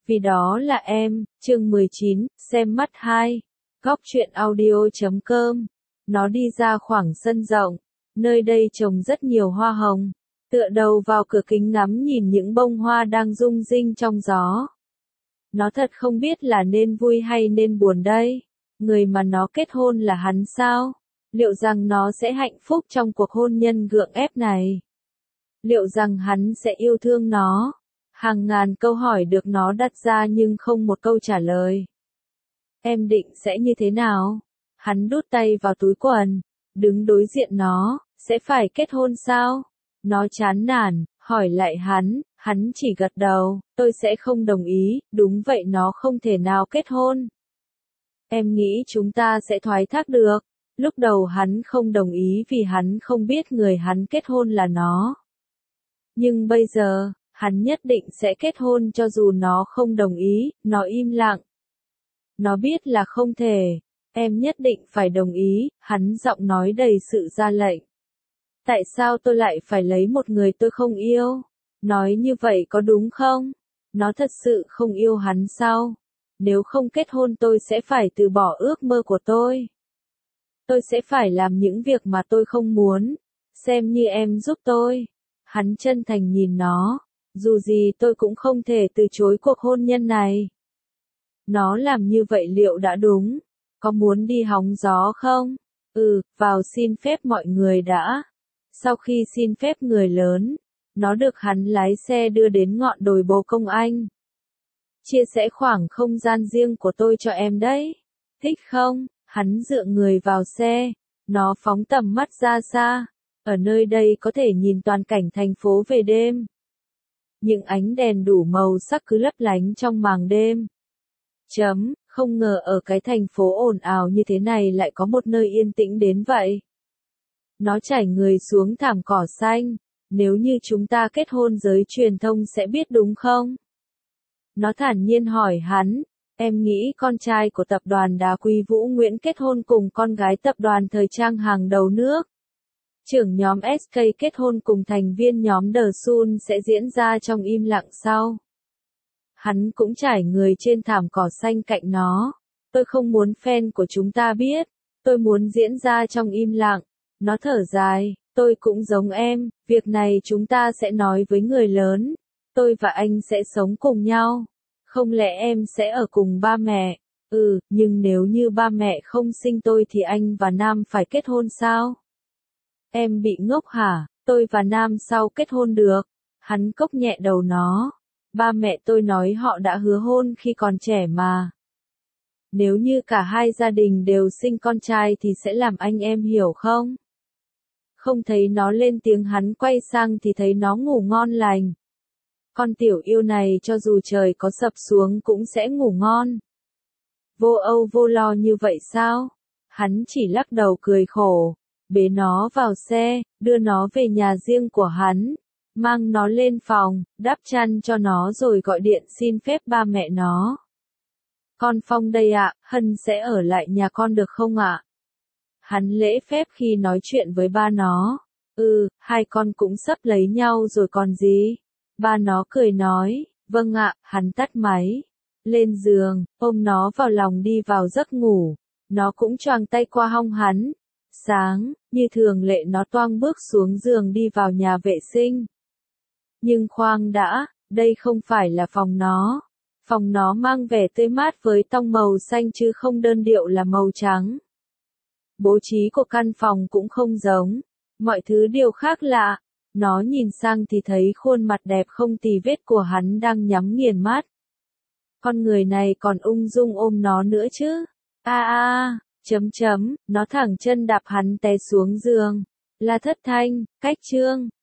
Vì đó là em, chương 19, xem mắt 2. Góc truyện audio.com. Nó đi ra khoảng sân rộng, nơi đây trồng rất nhiều hoa hồng, tựa đầu vào cửa kính ngắm nhìn những bông hoa đang rung rinh trong gió. Nó thật không biết là nên vui hay nên buồn đây. Người mà nó kết hôn là hắn sao? Liệu rằng nó sẽ hạnh phúc trong cuộc hôn nhân gượng ép này? Liệu rằng hắn sẽ yêu thương nó? Hàng ngàn câu hỏi được nó đặt ra nhưng không một câu trả lời. Em định sẽ như thế nào? Hắn đút tay vào túi quần, đứng đối diện nó, sẽ phải kết hôn sao? Nó chán nản, hỏi lại hắn chỉ gật đầu, tôi sẽ không đồng ý, đúng vậy nó không thể nào kết hôn. Em nghĩ chúng ta sẽ thoái thác được. Lúc đầu hắn không đồng ý vì hắn không biết người hắn kết hôn là nó. Nhưng bây giờ, hắn nhất định sẽ kết hôn cho dù nó không đồng ý, nó im lặng. Nó biết là không thể, em nhất định phải đồng ý, hắn giọng nói đầy sự ra lệnh. Tại sao tôi lại phải lấy một người tôi không yêu? Nói như vậy có đúng không? Nó thật sự không yêu hắn sao? Nếu không kết hôn tôi sẽ phải từ bỏ ước mơ của tôi. Tôi sẽ phải làm những việc mà tôi không muốn. Xem như em giúp tôi. Hắn chân thành nhìn nó. Dù gì tôi cũng không thể từ chối cuộc hôn nhân này. Nó làm như vậy liệu đã đúng? Có muốn đi hóng gió không? Vào xin phép mọi người đã. Sau khi xin phép người lớn, nó được hắn lái xe đưa đến ngọn đồi Bồ Công Anh. Chia sẻ khoảng không gian riêng của tôi cho em đấy. Thích không? Hắn dựa người vào xe. Nó phóng tầm mắt ra xa. Ở nơi đây có thể nhìn toàn cảnh thành phố về đêm. Những ánh đèn đủ màu sắc cứ lấp lánh trong màn đêm. Không ngờ ở cái thành phố ồn ào như thế này lại có một nơi yên tĩnh đến vậy. Nó chảy người xuống thảm cỏ xanh. Nếu như chúng ta kết hôn giới truyền thông sẽ biết đúng không? Nó thản nhiên hỏi hắn. Em nghĩ con trai của tập đoàn Đá Quý Vũ Nguyễn kết hôn cùng con gái tập đoàn thời trang hàng đầu nước. Trưởng nhóm SK kết hôn cùng thành viên nhóm The Sun sẽ diễn ra trong im lặng sau. Hắn cũng trải người trên thảm cỏ xanh cạnh nó. Tôi không muốn fan của chúng ta biết. Tôi muốn diễn ra trong im lặng. Nó thở dài. Tôi cũng giống em. Việc này chúng ta sẽ nói với người lớn. Tôi và anh sẽ sống cùng nhau. Không lẽ em sẽ ở cùng ba mẹ? Nhưng nếu như ba mẹ không sinh tôi thì anh và Nam phải kết hôn sao? Em bị ngốc hả? Tôi và Nam sao kết hôn được? Hắn cốc nhẹ đầu nó. Ba mẹ tôi nói họ đã hứa hôn khi còn trẻ mà. Nếu như cả hai gia đình đều sinh con trai thì sẽ làm anh em hiểu không? Không thấy nó lên tiếng hắn quay sang thì thấy nó ngủ ngon lành. Con tiểu yêu này cho dù trời có sập xuống cũng sẽ ngủ ngon. Vô âu vô lo như vậy sao? Hắn chỉ lắc đầu cười khổ. Bế nó vào xe, đưa nó về nhà riêng của hắn. Mang nó lên phòng, đắp chăn cho nó rồi gọi điện xin phép ba mẹ nó. Con Phong đây ạ, Hân sẽ ở lại nhà con được không ạ? Hắn lễ phép khi nói chuyện với ba nó. Hai con cũng sắp lấy nhau rồi còn gì? Ba nó cười nói, vâng ạ, hắn tắt máy. Lên giường, ôm nó vào lòng đi vào giấc ngủ. Nó cũng choàng tay qua hông hắn. Sáng, như thường lệ nó toang bước xuống giường đi vào nhà vệ sinh. Nhưng khoan đã, đây không phải là phòng nó. Phòng nó mang vẻ tươi mát với tông màu xanh chứ không đơn điệu là màu trắng. Bố trí của căn phòng cũng không giống. Mọi thứ đều khác lạ. Nó nhìn sang thì thấy khuôn mặt đẹp không tì vết của hắn đang nhắm nghiền mắt. Con người này còn ung dung ôm nó nữa chứ. Nó thẳng chân đạp hắn té xuống giường. Là Thất Thanh, cách chương.